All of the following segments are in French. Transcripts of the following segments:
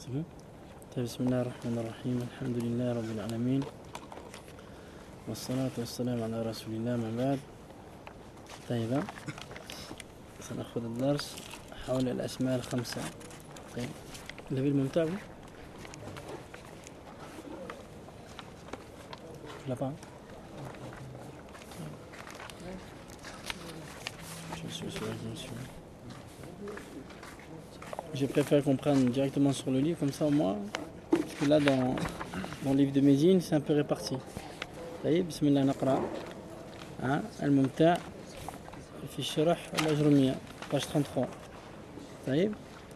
بسم الله الرحمن الرحيم الحمد لله رب العالمين والصلاة والسلام على رسول الله ما بعد. طيب سنأخذ الدرس حول الأسماء الخمسة. طيب اللي بالممتع لا pas. Je préfère qu'on prenne directement sur le livre, comme ça au moins, parce que là dans le livre de Médine, c'est un peu réparti. طيب بسم الله نقرأ الممتع في الشرح الأجرمية page 33. طيب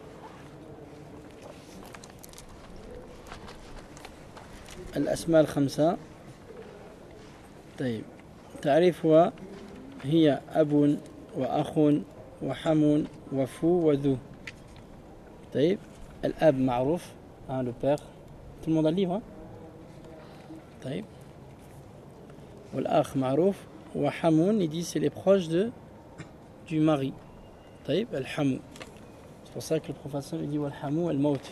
الأسماء الخمسة. طيب تعريفها هي أب وأخ وحم وفو وذو. طيب الأب معروف le père, tout le monde a le livre. طيب والأخ معروف وحمون, il dit c'est les proches du mari. طيب الحمو, c'est pour ça que le prophète il dit والحمو الموت.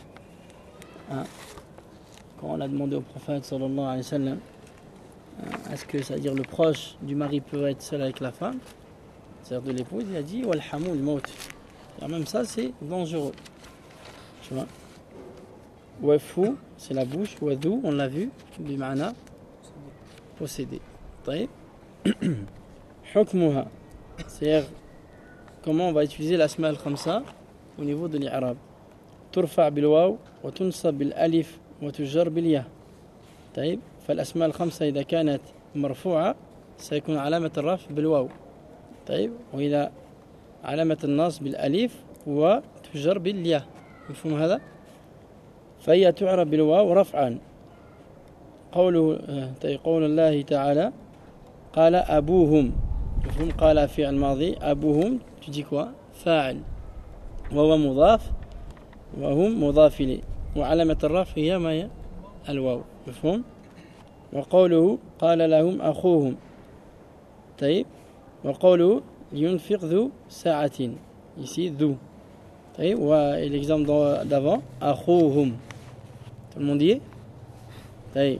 Quand on a demandé au prophète sallallahu alayhi wa sallam est-ce que ça veut dire le proche du mari peut être seul avec la femme, c'est-à-dire de l'épouse, il a dit walhamu al-maut. Même ça c'est dangereux. Tu vois. Wafu c'est la bouche, wadhu on l'a vu, bima'na posséder. طيب hukmuha, c'est-à-dire comment on va utiliser l'asma al-khamsa au niveau de l'i'rab. Turfa bil waw wa tunsab bil alif wa tujar bil ya. طيب فالأسماء الخمسة إذا كانت مرفوعة سيكون علامة الرفع بالواو. طيب وإذا علامة النصب بالألف وتجر بالياء. مفهوم هذا؟ فهي تعرب بالواو رفعا. قوله طيب قول الله تعالى قال أبوهم. مفهوم؟ قال فعل ماضي, أبوهم تجي كوا فاعل وهو مضاف وهم مضاف إليه وعلامة الرفع هي ما هي الواو. مفهوم؟ وقوله قال لهم أخوهم. طيب وقوله ينفق ذو ساعة, ici ذو. طيب والexemple d'avant أخوهم, tout le monde y est. طيب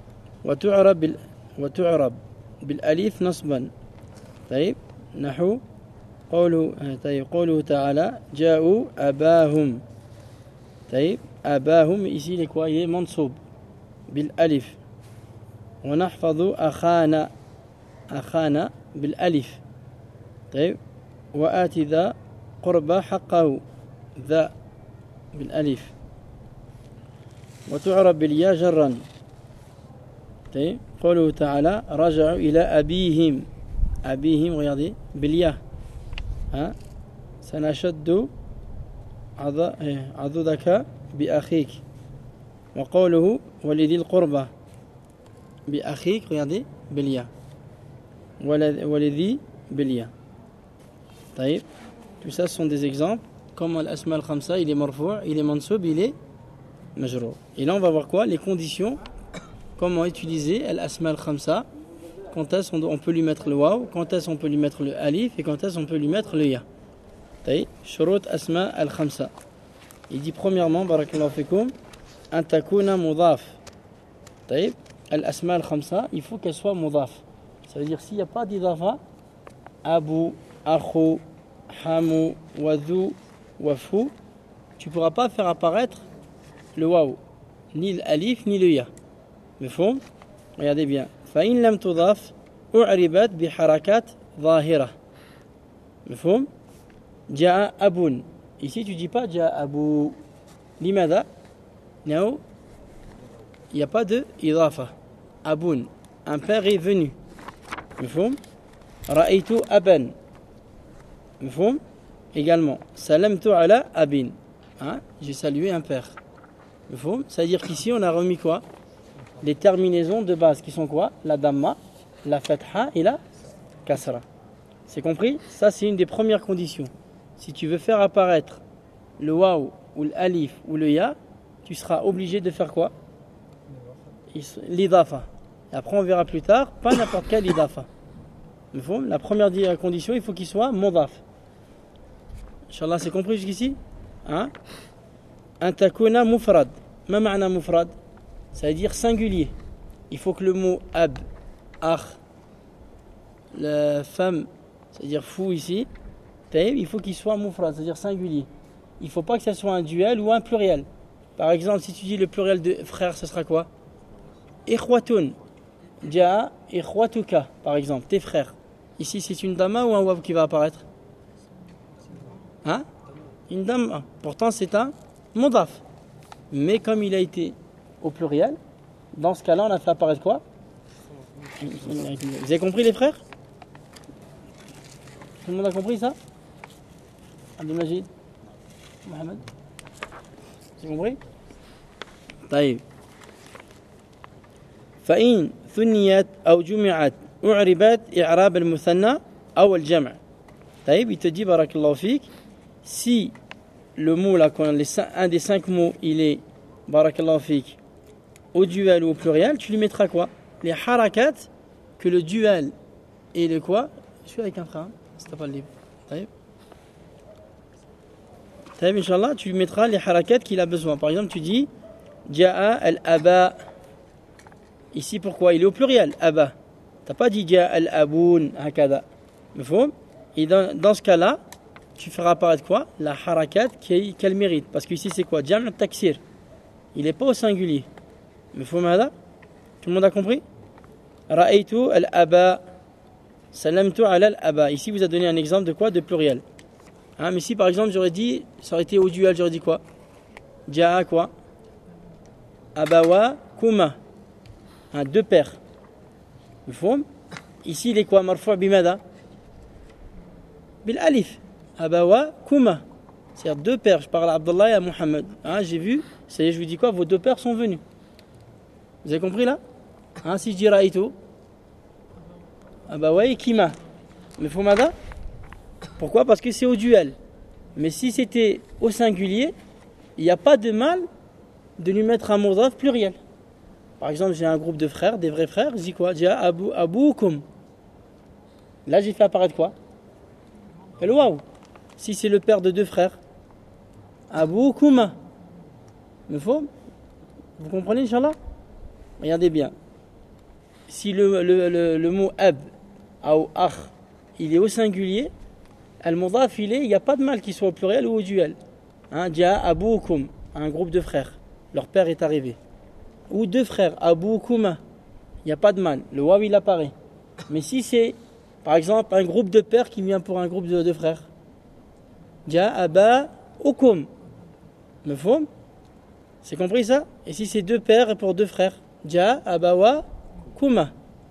وتعرب بالألف نصبا. طيب نحو قوله تعالى جاءوا أباهم. طيب أباهم ici les quoi, il est منصوب بالألف. ونحفظ أخانا بالألف. طيب وآتي ذا قربى حقه, ذا بالألف. وتعرب بالياء جرا. طيب قوله تعالى رجعوا إلى أبيهم. أبيهم regardez بالياء. سنشد عضدك بأخيك. وقوله ولذي القربى بأخيك regardez بالياء ولذي بالياء. طيب tout ça sont des exemples comme l'asma al-khamsa, il est marfou', il est mansoub, il est majrour. Et là on va voir quoi, les conditions, comment utiliser l'asma al-khamsa, quand est-ce on peut lui mettre le waw, quand est-ce on peut lui mettre le alif et quand est-ce on peut lui mettre le ya. طيب شروط asma al-khamsa, il dit premièrement barakallahu fikoum an takuna mudaf. طيب الأسماء الخمسة il faut qu'elle soit mudaf, ça veut dire s'il n'y a pas d'idafa, abu, akhu, hamu, wadhu, wafu, tu ne pourras pas faire apparaître le waw, ni l'alif ni le ya. مفهوم? regardez bien. فإن لم تضاف أعربت بحركات ظاهرة. مفهوم? جاء أب, ici tu ne dis pas جاء أبو. لماذا؟ Non, il n'y a pas de idafa. Aboun, un père est venu. Mifhoum? Ra'aytu aban. Mifhoum? Également. Salamtu ala abin. J'ai salué un père. Mifhoum? C'est-à-dire qu'ici on a remis quoi? Les terminaisons de base qui sont quoi? La damma, la fatha et la kasra. C'est compris? Ça c'est une des premières conditions. Si tu veux faire apparaître le waw ou l'alif ou le ya, tu seras obligé de faire quoi? L'idafa. Et après on verra plus tard, pas n'importe quel idafa. La première condition, il faut qu'il soit mudaf. Inch'Allah, c'est compris jusqu'ici? أن تكون مفرد. ما معنى مفرد؟ Ça veut dire singulier. Il faut que le mot ab, akh, la femme, c'est-à-dire fou ici, il faut qu'il soit mufrad, c'est-à-dire singulier. Il ne faut pas que ce soit un duel ou un pluriel. Par exemple, si tu dis le pluriel de frère, ce sera quoi? Ikhwatun. Jaa ikhwatuka, par exemple, tes frères. Ici, c'est une dama ou un waw qui va apparaître? Hein? Une dama. Pourtant, c'est un mudaf. Mais comme il a été au pluriel, dans ce cas-là, on a fait apparaître quoi? Vous avez compris, les frères? Tout le monde a compris ça? Abdelmajid? Mohamed? Vous avez compris? طيب. فإن ثنيت أو جمعت أعربت إعراب المثنى أو الجمع. طيب, il te dit barakallahu fik, si le mot là, un des 5 mots, il est barakallahu fik au duel ou au pluriel, tu lui mettras quoi? Les harakat, que le duel et le quoi? Je suis avec un frère, hein, si t'as pas le livre. طيب, Inch'Allah, tu lui mettras les harakat qu'il a besoin. Par exemple, tu dis Ja'a al-aba. Ici, pourquoi? Il est au pluriel, aba. T'as pas dit Ja'a al-aboun, hakada. Et dans ce cas-là, tu feras apparaître quoi? La harakat qu'elle mérite. Parce qu'ici, c'est quoi? Jam' al-taksir. Il n'est pas au singulier. Tout le monde a compris? Ra'aytu al-aba. Salamtu ala al-aba. Ici, vous a donné un exemple de quoi? De pluriel. Hein, mais si par exemple j'aurais dit, ça aurait été au duel, j'aurais dit quoi? Ja'a quoi? Abawa kuma. Hein, 2 pères. Ici il est quoi? Marfu' bimada? Bil alif. Abawa kuma. C'est-à-dire 2 pères. Je parle à Abdullah et à Mohamed. Hein, j'ai vu, ça y est, je vous dis quoi? Vos 2 pères sont venus. Vous avez compris là? Hein, si je dis Ra'aytu Abawa et Kima. Mais Fumada? Pourquoi? Parce que c'est au duel. Mais si c'était au singulier, il n'y a pas de mal de lui mettre un mudaf pluriel. Par exemple, j'ai un groupe de frères, des vrais frères, je dis quoi? J'ai aboukum. Là, j'ai fait apparaître quoi? Le waouh. Si c'est le père de 2 frères, aboukuma. Vous comprenez, Inch'Allah? Regardez bien. Si le mot ab ou akh, il est au singulier, al-mudaf, il n'y a pas de mal qu'il soit au pluriel ou au duel. Hein, Jaa aboukum, un groupe de frères. Leur père est arrivé. Ou 2 frères, aboukuma. Il n'y a pas de mal. Le waw, il apparaît. Mais si c'est, par exemple, un groupe de pères qui vient pour un groupe de frères. Jaa abaukum. C'est compris ça? Et si c'est 2 pères pour 2 frères? Jaa abawa kuma.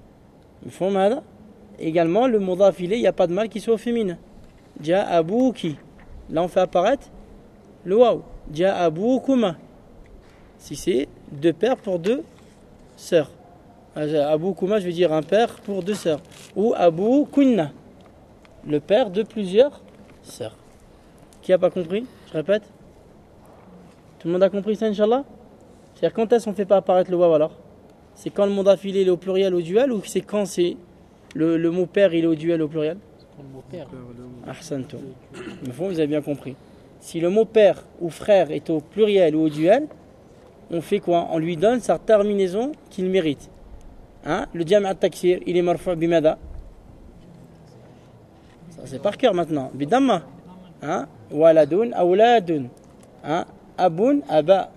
Également, le mudaf, il n'y a pas de mal qu'il soit au féminin. Jaa abouki. Là, on fait apparaître le waw. Jaa aboukuma. Si c'est 2 pères pour 2 sœurs. Aboukuma, je veux dire un père pour 2 sœurs. Ou aboukunna, le père de plusieurs sœurs. Qui n'a pas compris? Je répète. Tout le monde a compris ça, Inch'Allah? C'est-à-dire, quand est-ce qu'on ne fait pas apparaître le waw alors? C'est quand le mot d'affilée il est au pluriel au duel, ou c'est quand c'est le mot père il est au duel au pluriel? Le mot père. Ahsantum. Vous avez bien compris. Si le mot père ou frère est au pluriel ou au duel, on fait quoi? On lui donne sa terminaison qu'il mérite. Hein? Le jam' al-taksir, il est marfu' bimada. Ça c'est par cœur maintenant. Bidamma. Hein? Waladun, awladun. Hein? Abun, aba.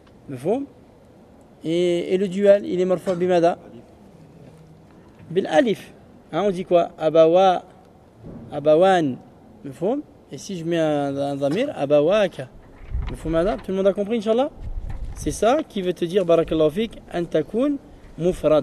Et le duel, il est marfu' bimada. Bil alif. Hein? On dit quoi? Abawa, abawan. Et si je mets un damir, abawaka. Tout le monde a compris, Inch'Allah? C'est ça qui veut te dire, barakallahu fik, an takoun mufrad.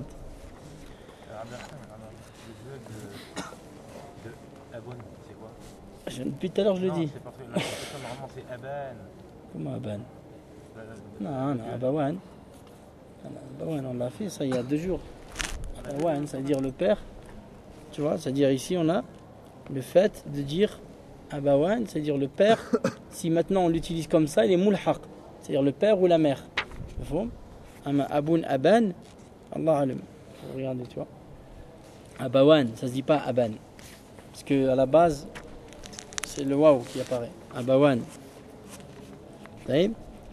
Depuis tout à l'heure, je le dis. C'est parce que normalement, c'est aban. Comment aban? Non, abawan. Abawan, on l'a fait ça il y a 2 jours. Abawan, ça veut dire le père. Tu vois, c'est-à-dire ici, on a le fait de dire abawan, c'est-à-dire le père. Si maintenant on l'utilise comme ça, il est mulhaq. C'est-à-dire le père ou la mère. Aboun, aban, Allah alam. Regardez, tu vois. Abawan, ça se dit pas aban. Parce que à la base, c'est le waw qui apparaît. Abawan.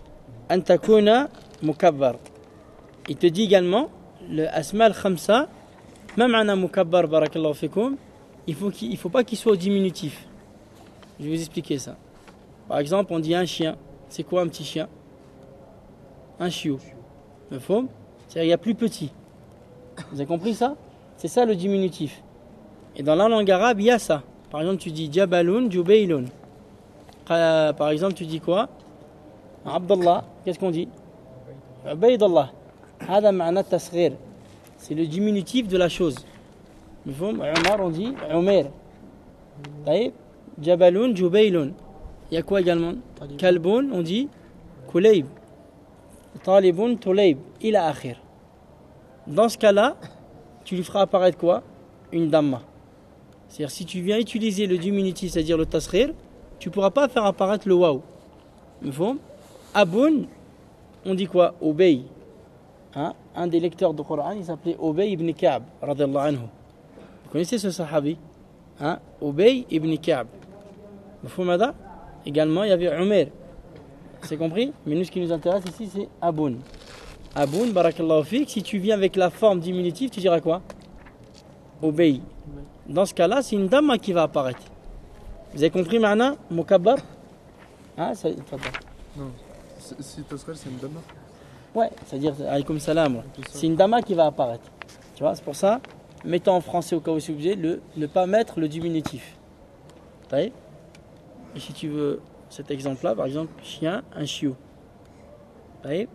an takuna mukabbar. Il te dit également le asma al-khamsa, ma ma'na mukabbar barakallahu fikoum, il faut pas qu'il soit au diminutif. Je vais vous expliquer ça. Par exemple, on dit un chien. C'est quoi un petit chien? Un chiot. Mafhoum? C'est-à-dire il y a plus petit. Vous avez compris ça? C'est ça le diminutif. Et dans la langue arabe, il y a ça. Par exemple, tu dis Jabalun, Jubaylun. Par exemple, tu dis quoi? Abdallah, qu'est-ce qu'on dit? Ubaydallah. Hada ma'na tasghir. C'est le diminutif de la chose. Mafhoum? Omar, on dit Omer. Taïb. Jabalun, Jubaylun. Il y a quoi également? Kalbun, on dit Kulayb. Talibun, Tulayb. Ila akhir. Dans ce cas-là, tu lui feras apparaître quoi? Une damma. C'est-à-dire, si tu viens utiliser le diminutif, c'est-à-dire le tasghir, tu ne pourras pas faire apparaître le waouh. Aboun, on dit quoi? Obey. Hein? Un des lecteurs du Coran, il s'appelait Obey ibn Ka'b, radiyallahu anhu. Vous connaissez ce sahabi? Hein? Obey ibn Ka'b. Également, il y avait Umair. C'est compris? Mais nous, ce qui nous intéresse ici, c'est Aboun. Aboun, barakallahu fik, si tu viens avec la forme diminutive, tu diras quoi? Obey. Dans ce cas-là, c'est une dame qui va apparaître. Vous avez compris, Ma'na? Mukabbar? Hein? Non. Si Tasghir, c'est une dame? Ouais, c'est-à-dire, alaykoum salam. C'est une dama qui va apparaître. Tu vois, c'est pour ça, mettons en français au cas où c'est obligé, ne pas mettre le diminutif. T'as vu? Et si tu veux cet exemple-là, par exemple, chien, un chiot. T'as vu?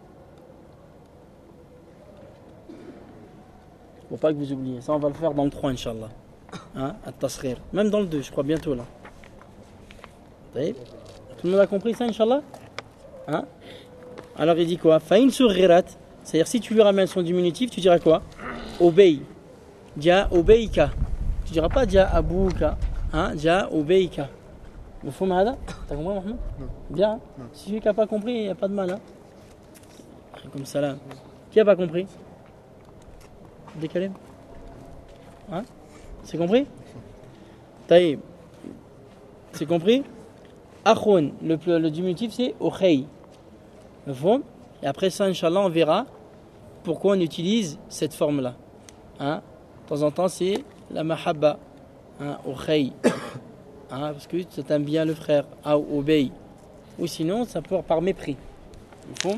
Faut pas que vous oubliez. Ça, on va le faire dans le 3, Inch'Allah. Hein? At-Tasghir. Même dans le 2, je crois, bientôt là. T'as vu? Tout le monde a compris ça, Inch'Allah? Hein? Alors il dit quoi? Fa'in surghirat. C'est-à-dire, si tu lui ramènes son diminutif, tu diras quoi? Obey. Dia obeyka. Tu diras pas dia abouka. Hein? Dia obeyka. Le fou mahada? T'as compris, Mohamed? Non. Bien. Non. Si celui qui n'a pas compris, il n'y a pas de mal. Hein? Comme ça là. Qui n'a pas compris? Décalé? Hein? C'est compris? Taïb. C'est compris? Akhoun. Le diminutif c'est okhay. Le fond. Et après ça, Inch'Allah, on verra pourquoi on utilise cette forme-là. Hein? De temps en temps, c'est la mahabba. Hein? Okhay. Hein? Parce que ça t'aime bien le frère. Ou obey. Ou sinon, ça peut par mépris. Le fond.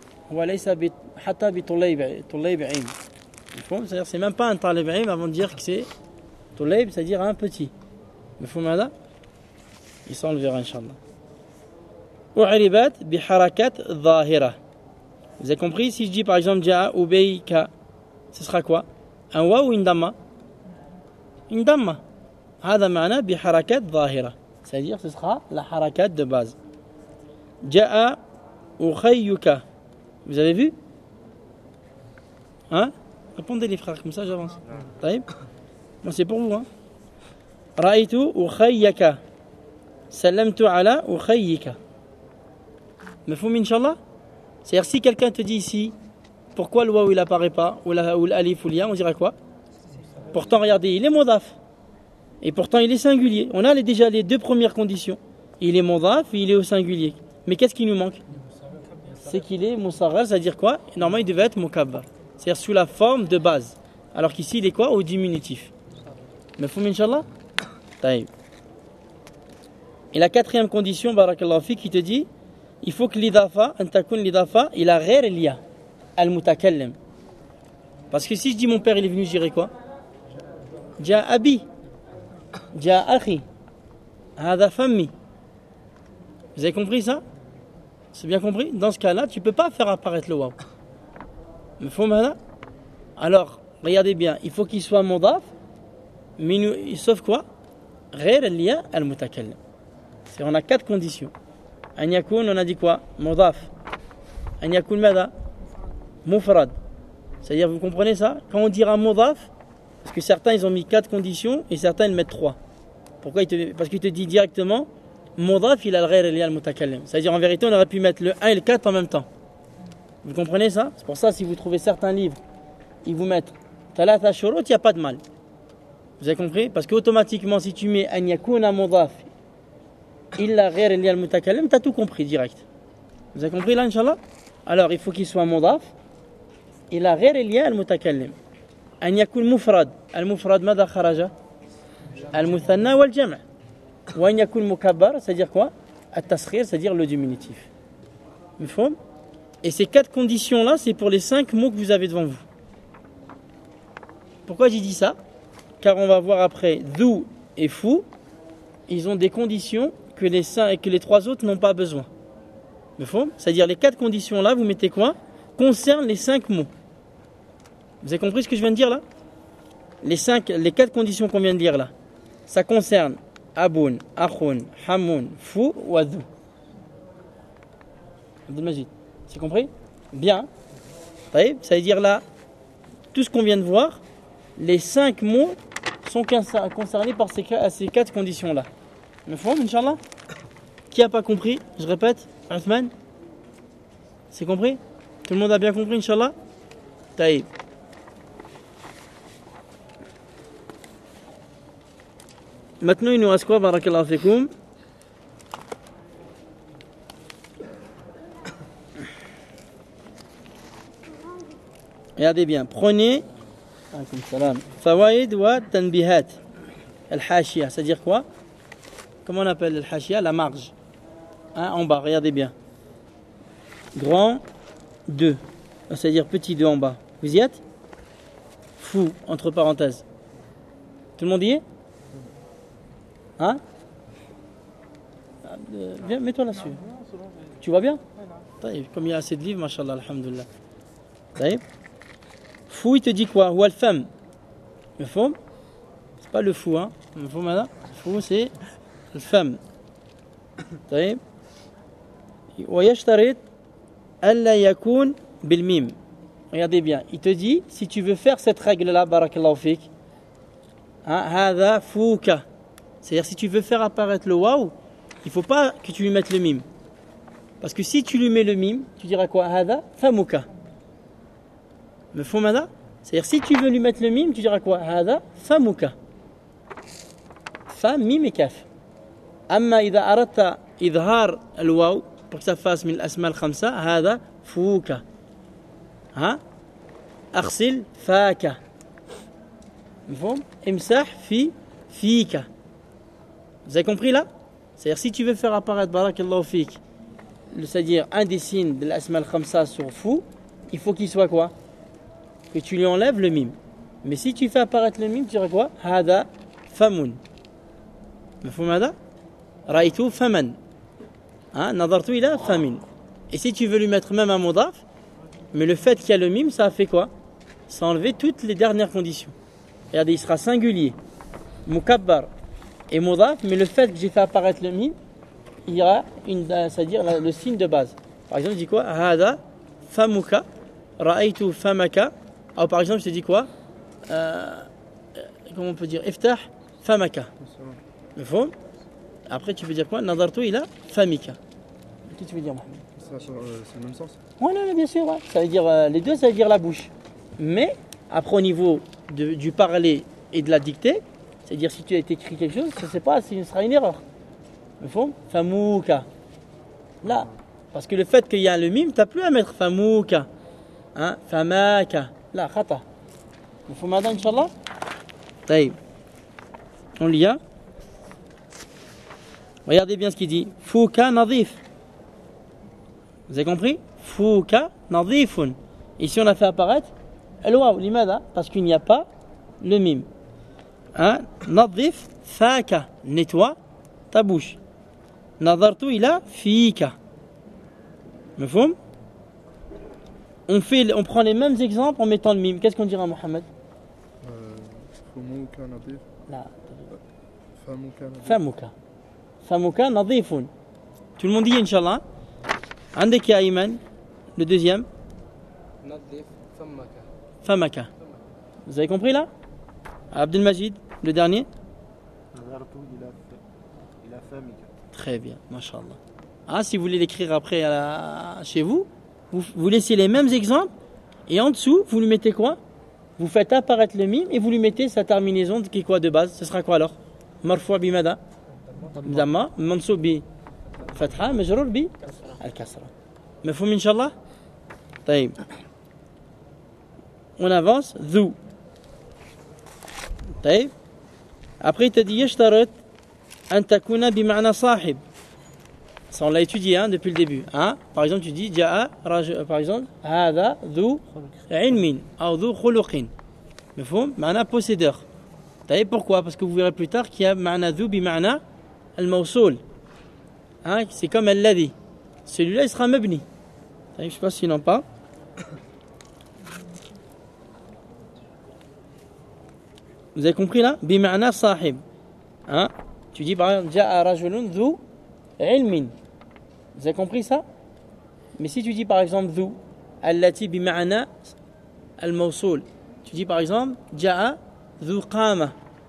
C'est-à-dire c'est même pas un talib ilm avant de dire que c'est Tulayb, c'est-à-dire un petit. Le fond là, il s'en le verra Inch'Allah. U'ribat bi harakat zahira. Vous avez compris? Si je dis par exemple Ja'a Ubeyka, ce sera quoi? Un wa ou une damma? Une damma. هذا معنى بحركات ظاهرة. C'est-à-dire ce sera la harakat de base. Ja'a ukhayyuka. Vous avez vu? Hein? Répondez les frères, comme ça j'avance. Taïb. Bon, c'est pour vous. Hein? Ra'aytu ukhayyaka. Sallamtu ala ukhayyika. Mafhoum Inch'Allah? C'est-à-dire si quelqu'un te dit ici, pourquoi le waouh il apparaît pas, ou l'alif ou l'ia, on dira quoi? Pourtant regardez, il est modaf. Et pourtant il est singulier. On a déjà les deux premières conditions. Il est modaf et il est au singulier. Mais qu'est-ce qui nous manque? C'est qu'il est musaggar, c'est-à-dire quoi? Normalement il devait être mukabbar. C'est-à-dire sous la forme de base. Alors qu'ici il est quoi? Au diminutif. Mafhoum Inch'Allah? Taïb. Et la quatrième condition, barakallahu fik, qui te dit, il faut que l'idafa, antakun l'idafa, il a ghair liya, al-mutakallim. Parce que si je dis mon père il est venu, je dirais quoi? Ja abi, ja akhi, hada fammi. Vous avez compris ça? C'est bien compris? Dans ce cas-là, tu ne peux pas faire apparaître le waw. Mais faut maintenant. Alors, regardez bien, il faut qu'il soit modaf, mais sauf quoi? Ghair liya al-mutakallim. On a quatre conditions. An yakun, on a dit quoi? Modaf. An yakun mada? Mufrad. C'est-à-dire, vous comprenez ça? Quand on dira modaf, parce que certains ils ont mis 4 conditions et certains ils mettent 3. Pourquoi? Parce qu'il te dit directement modaf il a le ghayr liya al-mutakallim. C'est-à-dire en vérité on aurait pu mettre le 1 et le 4 en même temps. Vous comprenez ça? C'est pour ça si vous trouvez certains livres, ils vous mettent thalatha shurut, il n'y a pas de mal. Vous avez compris? Parce qu'automatiquement si tu mets an yakuna modaf illa ghayr liya al-mutakallim, tu as tout compris direct. Vous avez compris là, Inch'Allah? Alors, il faut qu'il soit mudaf. Il a غير الياء المتكلم. أن يكون مفرد. المفرد ماذا خرج؟ المثنى والجمع. وأن يكون مكبر, c'est-à-dire quoi? التصغير, c'est-à-dire le diminutif. مفهوم? Et ces 4 conditions-là, c'est pour les 5 mots que vous avez devant vous. Pourquoi j'ai dit ça? Car on va voir après, dhu et fou, ils ont des conditions que les 3 autres n'ont pas besoin. مفهوم? C'est-à-dire les 4 conditions-là, vous mettez quoi? Concernent les 5 mots. Vous avez compris ce que je viens de dire là? Les 4 conditions qu'on vient de dire là, ça concerne Aboun, Akhoun, Hamoun, Fou ou Adou. Abdelmajid, c'est compris? Bien. Ça veut dire là, tout ce qu'on vient de voir, les 5 mots sont concernés par ces 4 conditions là. Mefhoum, Inch'Allah? Qui n'a pas compris? Je répète, Othman? C'est compris? Tout le monde a bien compris, Inch'Allah? Taïb. Maintenant, il nous reste quoi, barakallahu fikoum? Regardez bien, prenez Fawaid wa tanbihat al-hashiyah, c'est-à-dire quoi? Comment on appelle al-hashiyah? La marge. Hein, en bas, regardez bien. Grand 2, c'est-à-dire petit 2 en bas. Vous y êtes? Fou, entre parenthèses. Tout le monde y est? Hein? Viens, mets-toi là-dessus. Tu vois bien? Comme il y a assez de livres, mashallah, alhamdoulilah. Fou, il te dit quoi? Ou al-fam. Le fou, c'est pas le fou, hein? Le fou, maintenant. Le fou, c'est le fam. ويشترط ألا يكون بالميم. Regardez bien, il te dit, si tu veux faire cette règle-là, barakallahu fik, هذا فوك. C'est-à-dire, si tu veux faire apparaître le waouh, il ne faut pas que tu lui mettes le mime. Parce que si tu lui mets le mime, tu diras quoi? هذا فمك. مفهوم هذا? C'est-à-dire, si tu veux lui mettre le mime, tu diras quoi? هذا فمك. Fa, mime et kaf. أما إذا أردت إظهار الواو pour que ça fasse من الأسماء الخمسة هذا فوك. ها؟ أغسل فاك. مفهوم؟ امسح في فيك. Vous avez compris là? C'est-à-dire, si tu veux faire apparaître barakallahu fik, c'est-à-dire un des signes de l'asma al-khamsa sur fou, il faut qu'il soit quoi? Que tu lui enlèves le mime. Mais si tu fais apparaître le mime, tu diras quoi? Hada famun. Mafhoum hada? Raïtu faman. Nadartu ila famin. Et si tu veux lui mettre même un mudaf, mais le fait qu'il y a le mime, ça a fait quoi? Ça a enlevé toutes les dernières conditions. Regardez, il sera singulier, mukabbar et mudaf, mais le fait que j'ai fait apparaître le mime, il y aura c'est-à-dire le signe de base. Par exemple, je dis quoi? Hada famuka, ra'aytu famaka. Alors par exemple, je te dis quoi? Comment on peut dire? Iftah famaka. Mafhoum? Après, tu veux dire quoi? Nadartu ila famika. Qu'est-ce que tu veux dire, Mohamed? C'est le même sens? Oui, non, bien sûr. Ouais. Ça veut dire, les deux, ça veut dire la bouche. Mais, après, au niveau du parler et de la dictée, c'est-à-dire si tu as écrit quelque chose, je ne sais pas, ce sera une erreur. Mafhoum? Famouka. Là. Parce que le fait qu'il y a le mime, tu n'as plus à mettre famouka. Hein? Famaka. Là, khata. Mafhoum, madame, Inch'Allah? Taïb. On lit, hein? Regardez bien ce qu'il dit. Fouka nadif. Vous avez compris? Fouka nadifun. Ici, on a fait apparaître al-waw. Limada? Parce qu'il n'y a pas le mime. Hein? Nadif faka. Nettoie ta bouche. Nadartu ila fika. Mafhoum? On prend les mêmes exemples en mettant le mime. Qu'est-ce qu'on dira, Mohamed? Famouka nadif. Là. Famouka nadif. Famouka. Famouka nadifun. Tout le monde dit, Inch'Allah. عندك يا أيمن le deuxième. نظف فمك. Famaka. Vous avez compris là? Abdelmajid, le dernier. نظرت إلى فمك. Très bien, mashallah. Si vous voulez l'écrire après chez vous, vous laissez les mêmes exemples et en dessous, vous lui mettez quoi? Vous faites apparaître le mime et vous lui mettez sa terminaison qui est quoi de base? Ce sera quoi alors? Marfou' bimada? Damma, mansub bi fatha, majrour bi al-kasra. مفهوم إن شاء الله؟ طيب on avance ذو طيب après il te dit يشترط أن تكون بمعنى صاحب. Ça on l'a étudié hein, depuis le début hein? Par exemple tu dis جاء رجل par exemple هذا ذو علم أو ذو خلق مفهوم معنى possédeur. طيب pourquoi? Parce que vous verrez plus tard qu'il y a معنى ذو بمعنى الموصول hein? C'est comme الذي, celui-là il sera مبني. طيب je sais pas s'il en parle. Vous avez compris là? بمعنى صاحب hein? Tu dis par exemple جاء رجل ذو علم. Vous avez compris ça? Mais si tu dis par exemple ذو التي بمعنى الموصول, tu dis par exemple جاء ذو قامة.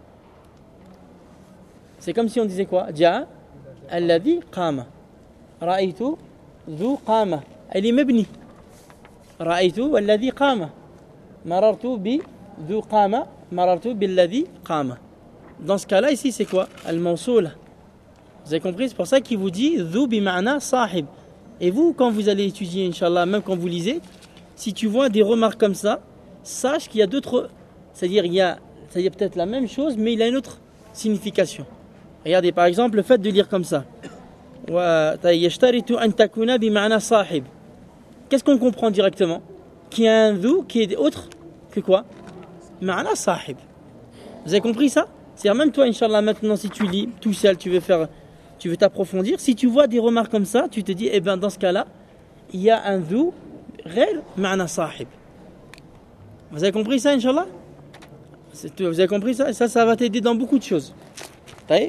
C'est comme si on disait quoi? جاء الذي قام. رأيت ذو قامة. Elle est مبني. رأيت الذي قام. مررت بذو قامة. مررت بالذي قام. Dans ce cas-là ici c'est quoi? الموصولة. Vous avez compris? C'est pour ça qu'il vous dit ذو بمعنى صاحب. Et vous, quand vous allez étudier, Inch'Allah, même quand vous lisez, si tu vois des remarques comme ça, sache qu'il y a d'autres. C'est-à-dire, il y a peut-être la même chose, mais il a une autre signification. Regardez, par exemple, le fait de lire comme ça. يشترط أن تكون بمعنى صاحب. Qu'est-ce qu'on comprend directement? Qu'il y a un ذو qui est autre que quoi? معنى صاحب. Vous avez compris ça? C'est-à-dire, même toi, Inch'Allah, maintenant, si tu lis tout seul, tu veux t'approfondir, si tu vois des remarques comme ça, tu te dis, eh bien dans ce cas-là, il y a un ذو غير معنى صاحب. Vous avez compris ça, Inch'Allah? Vous avez compris ça? Et ça va t'aider dans beaucoup de choses. طيب.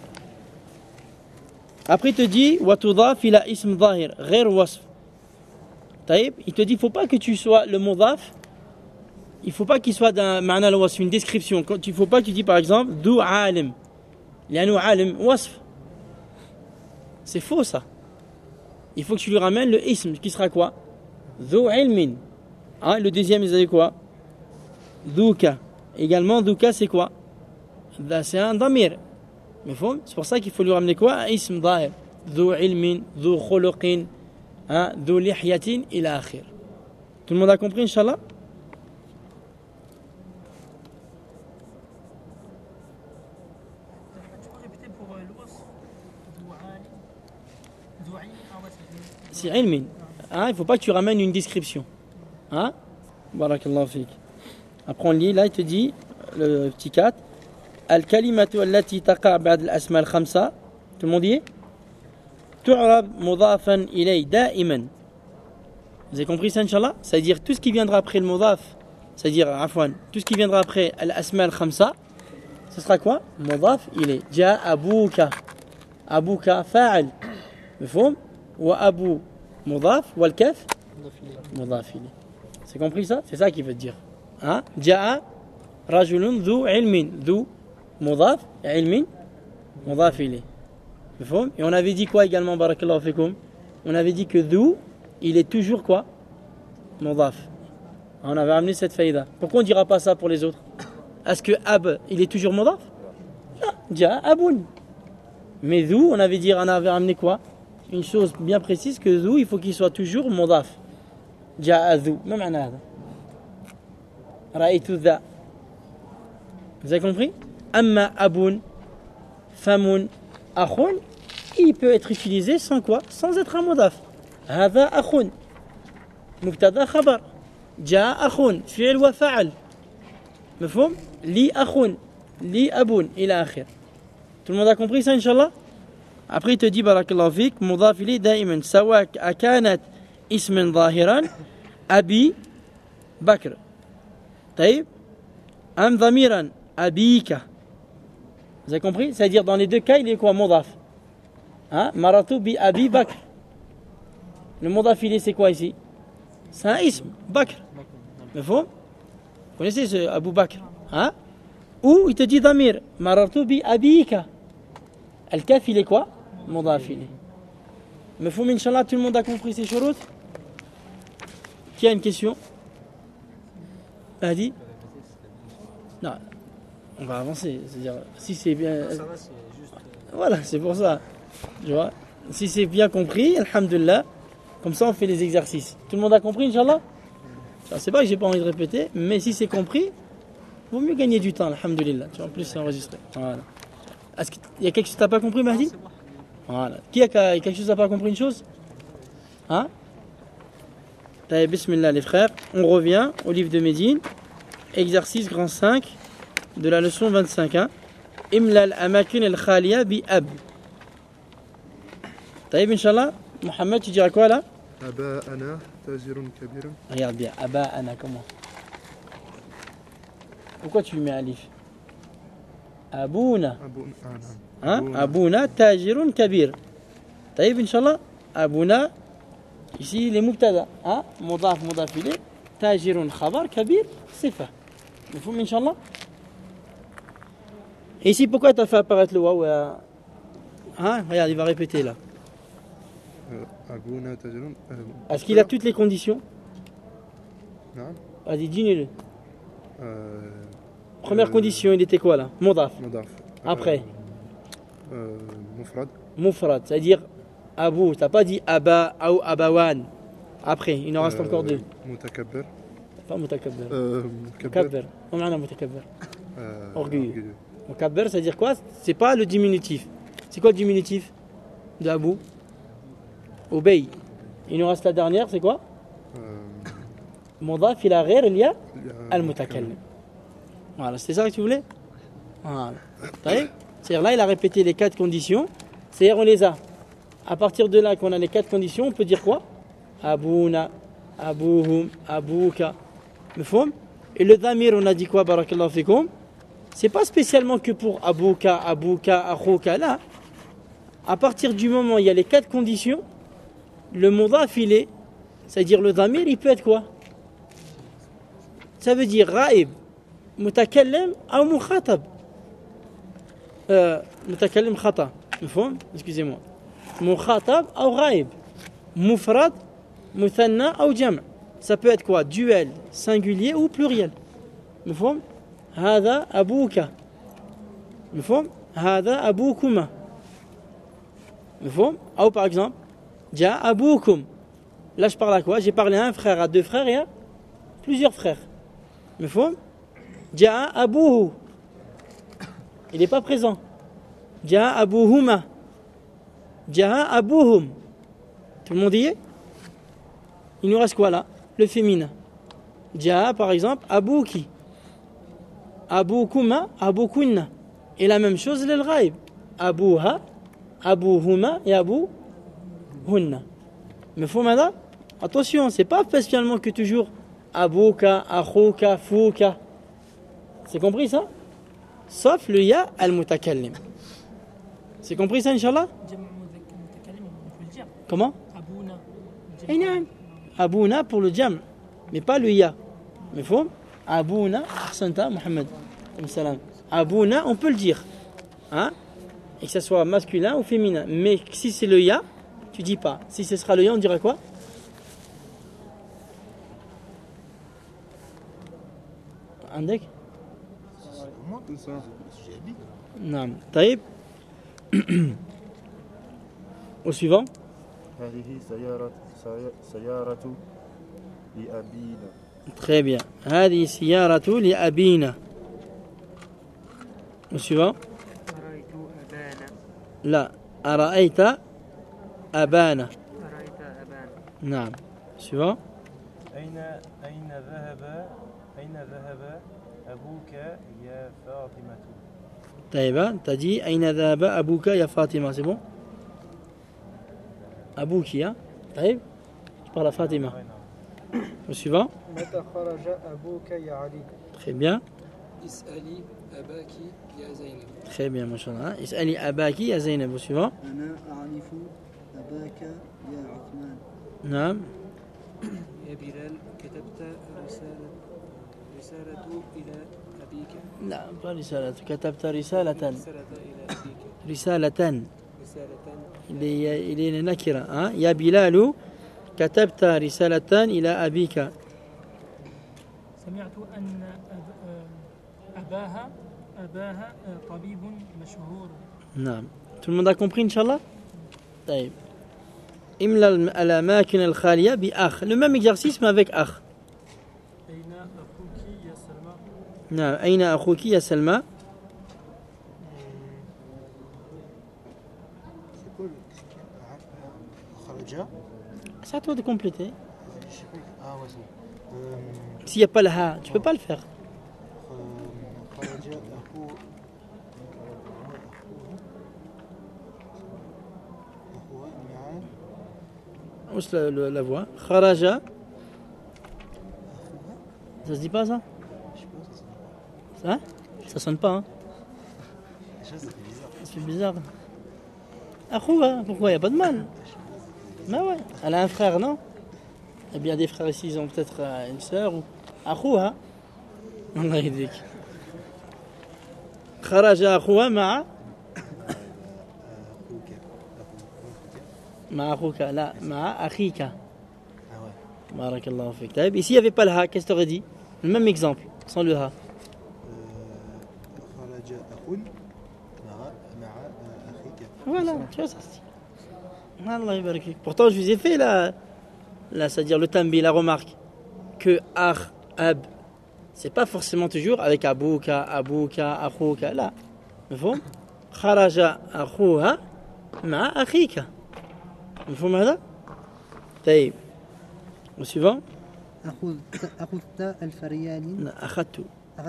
Après, il te dit, وتضاف إلى اسم ظاهر غير وصف. طيب. Il te dit, il ne faut pas que tu sois le mudaf, il ne faut pas qu'il soit d'un معنى الوصف, une description. Il ne faut pas que tu dis par exemple, ذو عالم. لأنه عالم وصف. C'est faux ça. Il faut que tu lui ramènes le ism qui sera quoi? ذو علم. Hein, le deuxième, ils avaient quoi? ذوك. Également, ذوك c'est quoi? C'est un damir. C'est pour ça qu'il faut lui ramener quoi? Un ism ظاهر. ذو علم, ذو خلق, ذو لحية إلى آخر. Tout le monde a compris, Inch'Allah? C'est ilmin. Il ne faut pas que tu ramènes une description. Hein? Barakallahu fik. Après on lit, là il te dit, le petit 4. Al-kalimatu allati taqa ba'd al-asma al-khamsa. Tout le monde y est? Tu'rab mudafan ilay da'iman. Vous avez compris ça, Inch'Allah? C'est-à-dire tout ce qui viendra après le mudaf, c'est-à-dire, afwan, tout ce qui viendra après al-asma al-khamsa, ce sera quoi? Mudaf ilay. Ja abuka. Abuka fa'al. Mafhoum? Wa abu mudaf wal kaf mudaf ilay. C'est compris ça? C'est ça qu'il veut dire. Hein? Ja'a rajulun dhu ilmin. Dhu mudaf ilmin mudaf ilay. Et on avait dit quoi également, barakallahu fikum? On avait dit que dhu, il est toujours quoi? Mudaf. On avait ramené cette faïda. Pourquoi on ne dira pas ça pour les autres? Est-ce que ab, il est toujours mudaf? Non. Ja'a abun. Mais dhu, on avait dit, on avait ramené quoi? Une chose bien précise, que dhu, il faut qu'il soit toujours mudaf. Ja'a dhu. Ma ma'na hada? Ra'aytu dha. Vous avez compris? Amma abun, famun, akhun, il peut être utilisé sans quoi? Sans être un mudaf. Hada akhun. Mubtada khabar. Ja'a akhun. Fi'l wa fa'al. Mafhum? Li akhun. Li abun. Ila akhir. Tout le monde a compris ça, Inch'Allah? Après, il te dit, barakallahu fik, mudaf ilay da'iman. Sawa kanat isman zahiran. Abi Bakr. Taïb. Am dhamiran. Abika. Vous avez compris? C'est-à-dire, dans les deux cas, il est quoi? Mudaf. Hein? Maratu bi Abi Bakr. Le mudaf ilay, c'est quoi ici? C'est un ism. Bakr. Mais vous connaissez ce Abu Bakr? Hein? Ou il te dit dhamir. Maratu bi Abika. Al-kaf, il est quoi? Mudaf ilay. Mais faut, Inch'Allah, tout le monde a compris ces shurut? Qui a une question? Hadi? Non. On va avancer. C'est-à-dire, si c'est bien. Ça va, c'est juste. Voilà, c'est pour ça. Tu vois? Si c'est bien compris, alhamdulillah. Comme ça, on fait les exercices. Tout le monde a compris, Inch'Allah? C'est pas que j'ai pas envie de répéter, mais si c'est compris, vaut mieux gagner du temps, alhamdoulilah. Tu vois, en plus, c'est enregistré. Voilà. Est-ce qu'il y a quelque chose que tu n'as pas compris, Mahdi? Voilà. Qui a quelque chose que tu n'as pas compris, une chose? Hein? Taïb, bismillah, les frères. On revient au livre de Médine. Exercice grand 5 de la leçon 25. Hein? Imla al-amakin al-khaliya bi ab. Taïb, Inch'Allah. Mohamed, tu diras quoi là? أباءنا تاجر كبير. Regarde bien. Aba ana, comment? Pourquoi tu lui mets alif? Abouna. Hein? Abouna tajirun kabir. Taïb, Inch'Allah. Abouna. Ici, les mubtada. Hein? Mudaf, mudaf ilay. Tajirun khabar kabir. Sifa. Mifhoum, Inch'Allah. Et ici, pourquoi tu as fait apparaître le waouh? Hein? Regarde, il va répéter là. أبونا تاجر. Est-ce qu'il a toutes les conditions? نعم. Vas-y, dis-le. Première condition, il était quoi là? Mudaf. مضاف. Après, مفرد. Mufrad, c'est-à-dire Abou. Tu n'as pas dit Aba ou Abawan. Après, il en reste encore deux. متكبر. Pas Mutakabbir. مكبر. Mutakabbir. On a Mutakabbir. Orgueilleux. Mutakabbir, c'est-à-dire quoi? C'est pas le diminutif. C'est quoi le diminutif de Abou? Obey. Il nous reste la dernière, c'est quoi? Mudaf ila ghayr il y a al-mutakallim. Voilà, c'est ça que tu voulais? Voilà. C'est-à-dire là, il a répété les 4 conditions. C'est-à-dire, on les a. À partir de là, qu'on a les 4 conditions, on peut dire quoi? Abouna, Abouhum, Abouka. Mefhoum? Et le damir, on a dit quoi? Barakallahu fikoum. C'est pas spécialement que pour Abouka, Abouka, Akhouka. Là, à partir du moment où il y a les 4 conditions, le mudaf il est, c'est-à-dire le damir, il peut être quoi? Ça veut dire raïb, mutakallim ou mukhatab. Mutakallim khata. Mifhoum? Excusez-moi. Mukhatab ou raïb. Mufrad, muthanna ou jam'. Ça peut être quoi? Duel, singulier ou pluriel. Mifhoum? Hada abouka. Mifhoum? Hada aboukuma. Mifhoum? Ou par exemple, Ja aboukoum. Là, je parle à quoi? J'ai parlé à un frère, à 2 frères et à plusieurs frères. Mifhoum? Ja abouhou. Il n'est pas présent. Ja abouhouma. Ja abouhoum. Tout le monde y est? Il nous reste quoi là? Le féminin. Ja, par exemple, abouki. Aboukouma, aboukounna. Et la même chose, le ghaib. Abouha, abouhouma et abouhounna. Mais faut maintenant, attention, c'est pas spécialement que toujours abouka, akhouka, fouka. C'est compris ça? Sauf le ya al-mutakallim. C'est compris ça, Inch'Allah? Comment? Abouna pour le jam, mais pas le ya. Mais faut Abouna, Santa Mohamed. Abouna, on peut le dire. Hein? Et que ce soit masculin ou féminin. Mais si c'est le ya, tu dis pas. Si ce sera le ya, on dira quoi? عندك؟ نعم طيب. Au suivant. هذه سيارة لأبينا. Très bien. هذه سيارة لأبينا. Au suivant. رأيت أبانا. لا أرأيت أبانا. رأيت أبانا. نعم. Suivant. أين ذهب أبوك يا فاطمة. طيب t'as dit أين ذهب أبوك يا فاطمة, c'est bon? أبوك يا طيب je parle à Fatima. Au suivant. متى خرج أبوك يا علي. Très bien. اسألي أباك يا زينب. Très bien, machallah. اسألي أباك يا زينب. Au suivant. أنا أعرف أباك يا عثمان. نعم. يا بلال كتبت رسالة إلى أبيك. لا pas رسالة. كتبت رسالة. رسالة إلى أبيك. رسالة. رسالة. إلى نكرة. يا بلال كتبت رسالة إلى أبيك. سمعت أن أباها طبيب مشهور. نعم. Tout le monde a compris, Inch'Allah? طيب. إملا الأماكن الخالية بأخ. Le même exercice mais avec أخ. أين أخوك يا سلمى؟ نعم. أين أخوك يا سلمى؟ C'est quoi le Kharaja? C'est à toi de compléter. Je sais pas. Ah ouais, c'est bon. S'il n'y a pas le ha, tu peux pas le faire. Kharaja, Akhou. Hausse la voix. Kharaja. Ça se dit pas ça? Ça? Ça sonne pas, hein? Ça fait bizarre. Akhouha, pourquoi? Il n'y a pas de mal. Mais ouais, elle a un frère, non? Eh bien, des frères ici, ils ont peut-être une sœur ou. Akhouha. Allah yahdik. Kharaja akhouha ma'a. مع أخوك لا مع أخيك. بارك الله فيك. طيب ici il n'y avait pas le ha, qu'est-ce que tu aurais dit? Le même exemple sans le ha. خرج أخ مع أخيك. Voilà, tu vois ça se dit. Allah yabarak fik. Pourtant je vous ai fait là c'est-à-dire le tambi, la remarque que akh, ab, c'est pas forcément toujours avec abouka, akhouka, là. مفهوم؟ خرج أخوها مع أخيك. مفهوم هذا؟ طيب والسيفون؟ أخذت ألف ريال. أخذت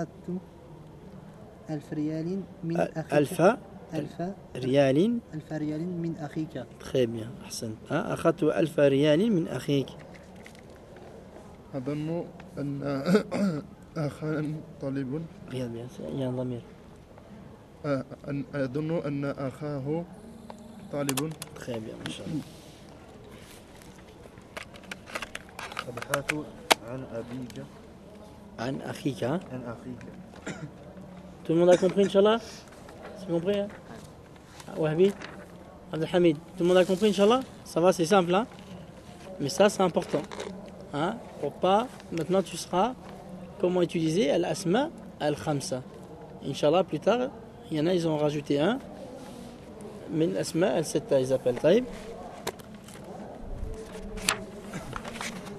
ألف ريال من أخيك. ألف ريال من أخيك. Très bien, أحسنت. أخذت 1000 ريال من أخيك. أظن أن أخا طالب. ريال bien, il y a un ضمير. أظن أن أخاه طالب. Très bien, ما شاء الله. أبحث عن أبيك عن أخيك. Hein? عن أخيك. Tout le monde a compris, Inch'Allah? C'est compris, hein? Wahbi? Abdelhamid? Tout le monde a compris, Inch'Allah? Ça va, c'est simple, hein? Mais ça, c'est important. Hein? Pour pas... Maintenant, tu seras... Comment utiliser al-asma al-khamsa. Inch'Allah, plus tard, il y en a, ils ont rajouté un. Mais l'asma al-sitta, ils appellent. Taïb.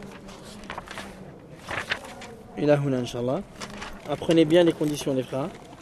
Et là, Inch'Allah. Apprenez bien les conditions, les frères.